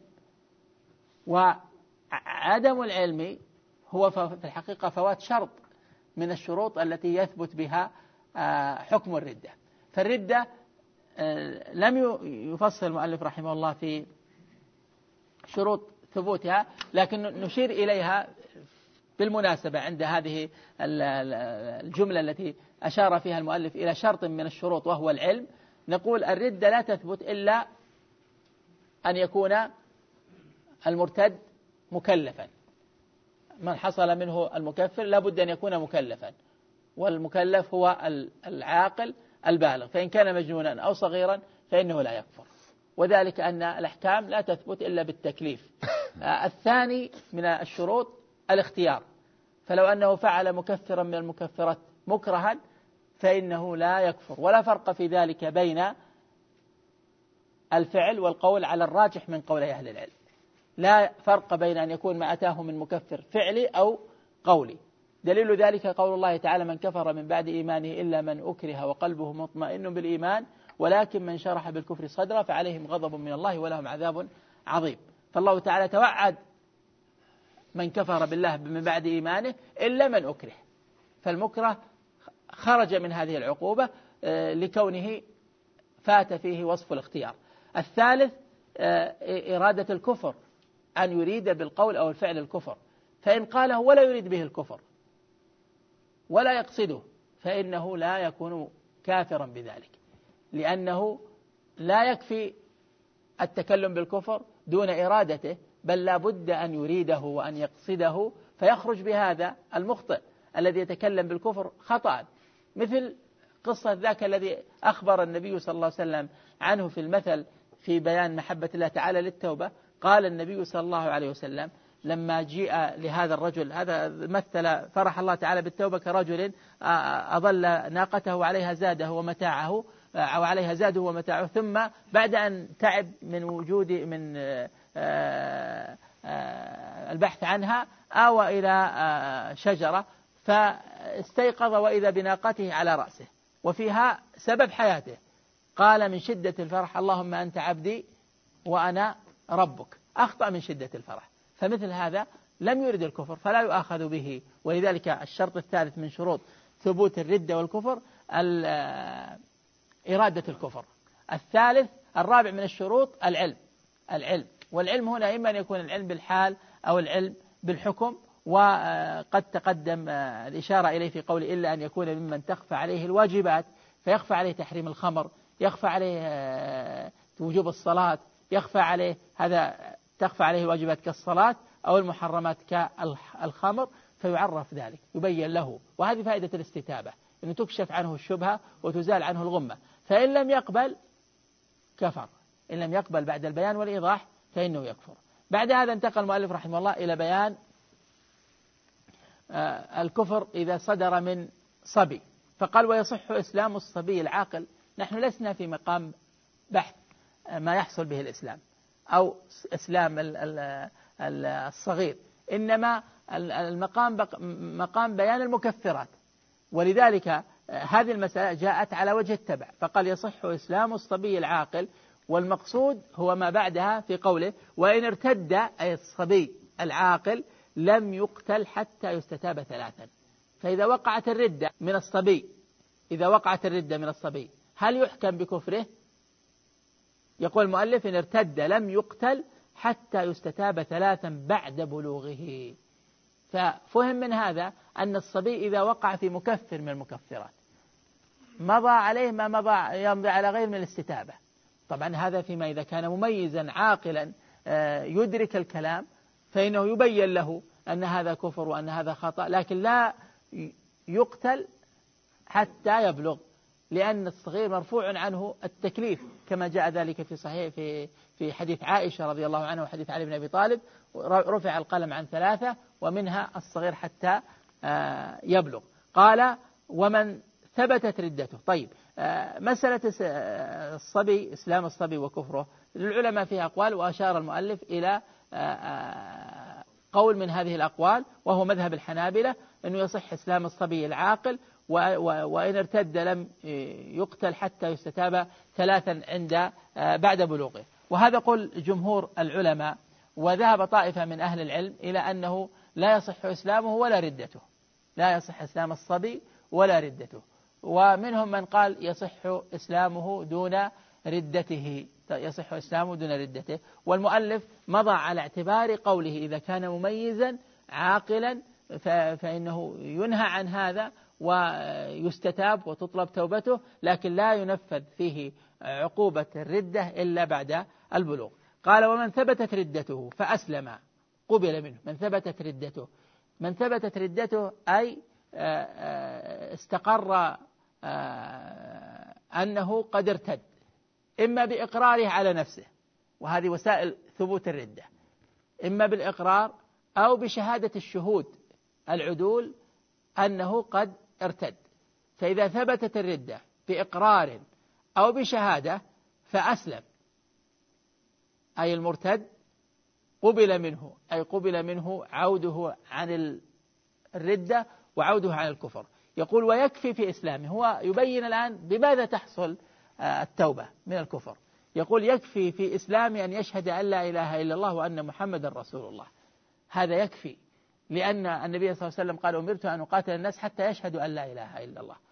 Speaker 4: وعدم العلم هو في الحقيقة فوات شرط من الشروط التي يثبت بها حكم الردة. فالردة لم يفصل المؤلف رحمه الله في شروط ثبوتها، لكن نشير إليها بالمناسبة عند هذه الجملة التي أشار فيها المؤلف إلى شرط من الشروط وهو العلم. نقول الردة لا تثبت إلا أن يكون المرتد مكلفا، من حصل منه المكفر لابد أن يكون مكلفا، والمكلف هو العاقل البالغ، فإن كان مجنونا أو صغيرا فإنه لا يكفر، وذلك أن الأحكام لا تثبت إلا بالتكليف. الثاني من الشروط الاختيار، فلو أنه فعل مكفرا من المكفرات مكرها فإنه لا يكفر، ولا فرق في ذلك بين الفعل والقول على الراجح من قول أهل العلم، لا فرق بين أن يكون ما أتاه من مكفر فعلي أو قولي. دليل ذلك قول الله تعالى: من كفر من بعد إيمانه إلا من أكره وقلبه مطمئن بالإيمان ولكن من شرح بالكفر صدره فعليهم غضب من الله ولهم عذاب عظيم. فالله تعالى توعد من كفر بالله من بعد إيمانه إلا من أكره، فالمكره خرج من هذه العقوبة لكونه فات فيه وصف الاختيار. الثالث إرادة الكفر، أن يريد بالقول أو الفعل الكفر، فإن قاله ولا يريد به الكفر ولا يقصده فإنه لا يكون كافرا بذلك، لأنه لا يكفي التكلم بالكفر دون إرادته، بل لا بد أن يريده وأن يقصده، فيخرج بهذا المخطئ الذي يتكلم بالكفر خطأ، مثل قصة ذاك الذي أخبر النبي صلى الله عليه وسلم عنه في المثل في بيان محبة الله تعالى للتوبة. قال النبي صلى الله عليه وسلم لما جيء لهذا الرجل، هذا مثل فرح الله تعالى بالتوبة كرجل أضل ناقته وعليها زاده ومتاعه أو عليها زاده ومتاعه، ثم بعد أن تعب من وجود من البحث عنها آوى إلى شجرة فاستيقظ وإذا بناقته على رأسه وفيها سبب حياته، قال من شدة الفرح: اللهم أنت عبدي وأنا ربك. أخطأ من شدة الفرح، فمثل هذا لم يرد الكفر فلا يؤاخذ به. ولذلك الشرط الثالث من شروط ثبوت الردة والكفر إرادة الكفر. الثالث الرابع من الشروط العلم العلم والعلم هنا إما أن يكون العلم بالحال أو العلم بالحكم، وقد تقدم الإشارة إليه في قول إلا أن يكون ممن تخفى عليه الواجبات، فيخفى عليه تحريم الخمر، يخفى عليه وجوب الصلاة، يخفى عليه هذا تخفى عليه الواجبات كالصلاة أو المحرمات كالخمر، فيعرف ذلك يبين له. وهذه فائدة الاستتابة، أن تكشف عنه الشبهة وتزال عنه الغمة. فإن لم يقبل كفر، إن لم يقبل بعد البيان والإيضاح فإنه يكفر. بعد هذا انتقل المؤلف رحمه الله إلى بيان الكفر إذا صدر من صبي، فقال: ويصح إسلام الصبي العاقل. نحن لسنا في مقام بحث ما يحصل به الإسلام أو إسلام الصغير، إنما المقام مقام بيان المكفرات، ولذلك هذه المسألة جاءت على وجه التبع، فقال: يصح إسلام الصبي العاقل، والمقصود هو ما بعدها في قوله: وإن ارتد أي الصبي العاقل لم يقتل حتى يستتاب ثلاثا. فإذا وقعت الردة من الصبي إذا وقعت الردة من الصبي هل يحكم بكفره؟ يقول المؤلف: إن ارتد لم يقتل حتى يستتاب ثلاثا بعد بلوغه. ففهم من هذا أن الصبي إذا وقع في مكفر من المكفرات مضى عليه ما مضى يمضي على غير من الاستتابة. طبعا هذا فيما إذا كان مميزا عاقلا يدرك الكلام، فإنه يبين له أن هذا كفر وأن هذا خطأ، لكن لا يقتل حتى يبلغ، لأن الصغير مرفوع عنه التكليف، كما جاء ذلك في صحيح في في حديث عائشة رضي الله عنها وحديث علي بن أبي طالب: رفع القلم عن ثلاثة ومنها الصغير حتى يبلغ. قال: ومن ثبتت ردته. طيب، مسألة الصبي، إسلام الصبي وكفره، للعلماء فيها أقوال، وأشار المؤلف إلى قول من هذه الأقوال وهو مذهب الحنابلة، أنه يصح إسلام الصبي العاقل، وإن ارتد لم يقتل حتى يستتاب ثلاثا عند بعد بلوغه. وهذا قول جمهور العلماء. وذهب طائفة من أهل العلم إلى أنه لا يصح إسلامه ولا ردته، لا يصح إسلام الصبي ولا ردته، ومنهم من قال يصح إسلامه دون ردته، يصح إسلامه دون ردته. والمؤلف مضى على اعتبار قوله: إذا كان مميزا عاقلا فإنه ينهى عن هذا ويستتاب وتطلب توبته، لكن لا ينفذ فيه عقوبة الردة إلا بعد البلوغ. قال: ومن ثبتت ردته فأسلم قبل منه. من ثبتت ردته من ثبتت ردته أي استقر أنه قد ارتد، إما بإقراره على نفسه، وهذه وسائل ثبوت الردة، إما بالإقرار أو بشهادة الشهود العدول أنه قد ارتد. فإذا ثبتت الردة بإقرار أو بشهادة فأسلم، أي المرتد قبل منه، أي قبل منه عوده عن الردة وعوده عن الكفر. يقول ويكفي في إسلامه، هو يبين الآن بماذا تحصل التوبة من الكفر. يقول يكفي في إسلامه أن يشهد أن لا إله إلا الله وأن محمد رسول الله، هذا يكفي، لأن النبي صلى الله عليه وسلم قال أمرت أن أقاتل الناس حتى يشهدوا أن لا إله إلا الله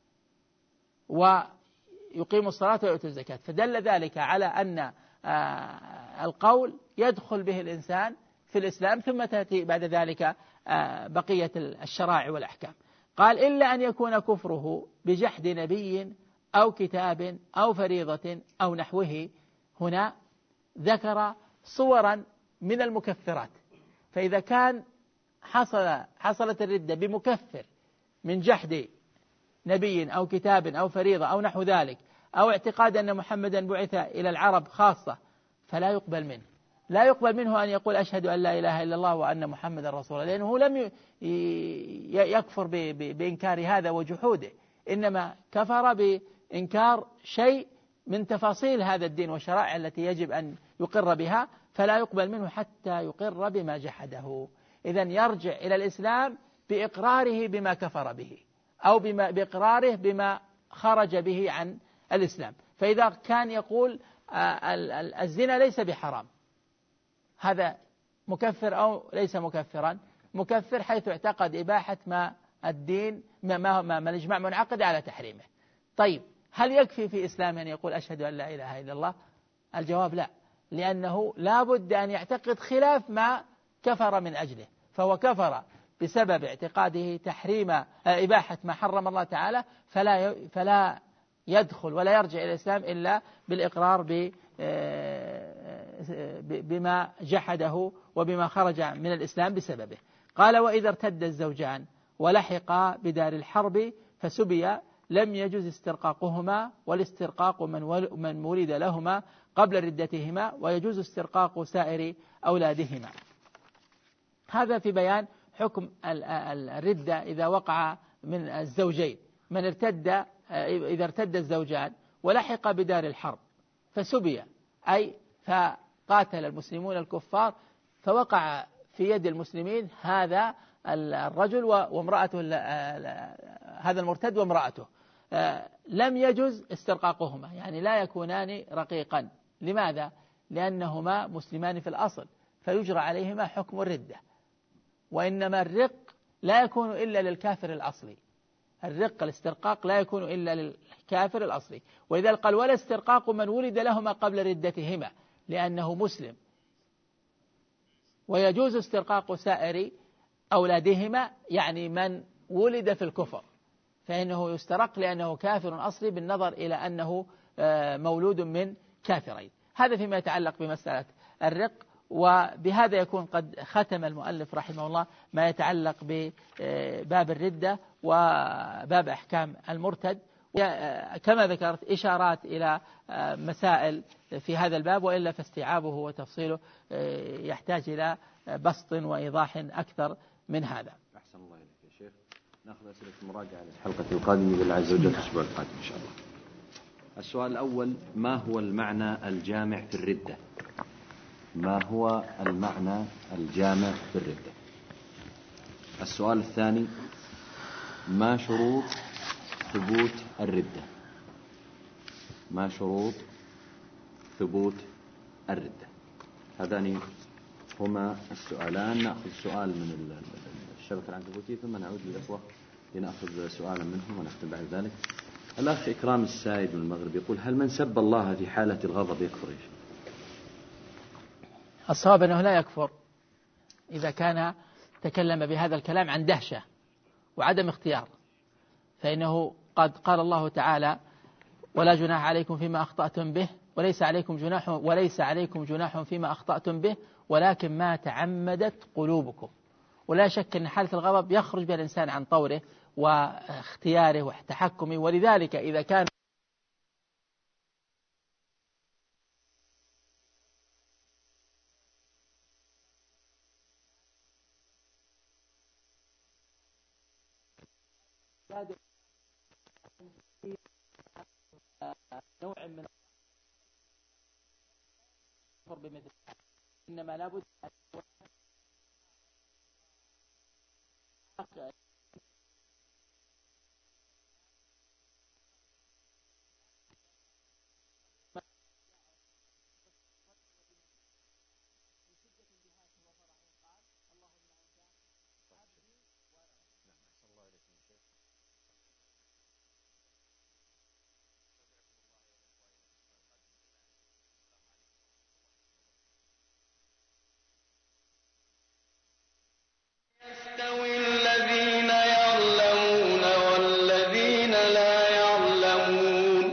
Speaker 4: ويقيموا الصلاة ويؤتوا الزكاة. فدل ذلك على أن القول يدخل به الإنسان في الإسلام، ثم تأتي بعد ذلك بقية الشرائع والأحكام. قال إلا أن يكون كفره بجحد نبي أو كتاب أو فريضة أو نحوه. هنا ذكر صورا من المكفرات، فإذا كان حصل حصلت الردة بمكفر من جحد نبي أو كتاب أو فريضة أو نحو ذلك، أو اعتقاد أن محمدا بعث إلى العرب خاصة، فلا يقبل منه، لا يقبل منه أن يقول أشهد أن لا إله إلا الله وأن محمدا رسول الله، لأنه لم يكفر بإنكار هذا وجحوده، إنما كفر بإنكار شيء من تفاصيل هذا الدين والشرائع التي يجب أن يقر بها، فلا يقبل منه حتى يقر بما جحده. إذن يرجع إلى الإسلام بإقراره بما كفر به، أو بما بإقراره بما خرج به عن الإسلام. فإذا كان يقول الزنا ليس بحرام، هذا مكفر أو ليس مكفرا؟ مكفر، حيث اعتقد إباحة ما الدين ما, ما, ما, ما الإجماع منعقد على تحريمه. طيب هل يكفي في إسلام أن يقول أشهد أن لا إله إلا الله؟ الجواب لا، لأنه لا بد أن يعتقد خلاف ما كفر من أجله، فهو كفر بسبب اعتقاده تحريم إباحة ما حرم الله تعالى، فلا فلا يدخل ولا يرجع إلى الإسلام إلا بالإقرار بما جحده وبما خرج من الإسلام بسببه. قال وإذا ارتد الزوجان ولحقا بدار الحرب فسبي لم يجوز استرقاقهما، والاسترقاق من ولد لهما قبل ردتهما، ويجوز استرقاق سائر أولادهما. هذا في بيان حكم الردة إذا وقع من الزوجين. من ارتد إذا ارتد الزوجان ولحق بدار الحرب فسبي، أي فقاتل المسلمون الكفار فوقع في يد المسلمين هذا الرجل وامرأته، هذا المرتد وامرأته، لم يجوز استرقاقهما، يعني لا يكونان رقيقا. لماذا؟ لأنهما مسلمان في الأصل، فيجرى عليهما حكم الردة، وإنما الرق لا يكون إلا للكافر الأصلي، الرق الاسترقاق لا يكون إلا للكافر الأصلي. وإذا قال ولا استرقاق من ولد لهما قبل ردتهما، لأنه مسلم. ويجوز استرقاق سائر أولادهما، يعني من ولد في الكفر فإنه يسترق لأنه كافر أصلي بالنظر إلى أنه مولود من كافرين. هذا فيما يتعلق بمسألة الرق. وبهذا يكون قد ختم المؤلف رحمه الله ما يتعلق بباب الردة وباب أحكام المرتد، كما ذكرت إشارات إلى مسائل في هذا الباب، وإلا فاستيعابه وتفصيله يحتاج إلى بسط وإيضاح أكثر من هذا.
Speaker 3: أحسن الله إليك يا شيخ. نأخذ أسئلة المراجعة للحلقة القادمة بالله عز وجل الأسبوع القادم إن شاء الله. السؤال الأول: ما هو المعنى الجامع في الردة؟ ما هو المعنى الجامع في الردة؟ السؤال الثاني: ما شروط ثبوت الردة؟ ما شروط ثبوت الردة؟ هذان هما السؤالان. نأخذ سؤال من الشبكة العنكبوتية ثم نعود للأخوة لنأخذ سؤالا منهم ونختم بعد ذلك. الأخ إكرام السائد من المغرب يقول: هل من سب الله في حالة الغضب يكفر؟
Speaker 4: الصواب أنه لا يكفر إذا كان تكلم بهذا الكلام عن دهشة وعدم اختيار، فإنه قد قال الله تعالى: ولا جناح عليكم فيما أخطأتم به وليس عليكم جناح وليس عليكم جناح فيما أخطأتم به ولكن ما تعمدت قلوبكم. ولا شك أن حالة الغضب يخرج بها الإنسان عن طوره واختياره وتحكمه، ولذلك إذا كان نوع من بمثل إنما لابد
Speaker 6: يستوي الذين يعلمون والذين لا يعلمون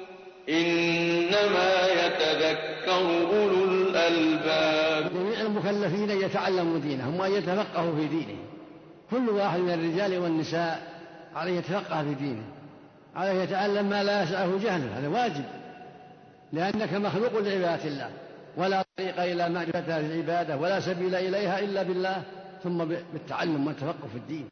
Speaker 6: إنما يتذكر أولو الألباب.
Speaker 2: جميع المكلفين يتعلموا دينهم وأن يتفقهوا في دينه. كل واحد من الرجال والنساء عليه يتفقه في دينه، عليه يتعلم ما لا يسعه جهله، هذا واجب، لأنك مخلوق لعبادة الله، ولا طريق إلى معرفة هذه العبادة ولا سبيل إليها إلا بالله ثم بالتعلم والتفقه في الدين.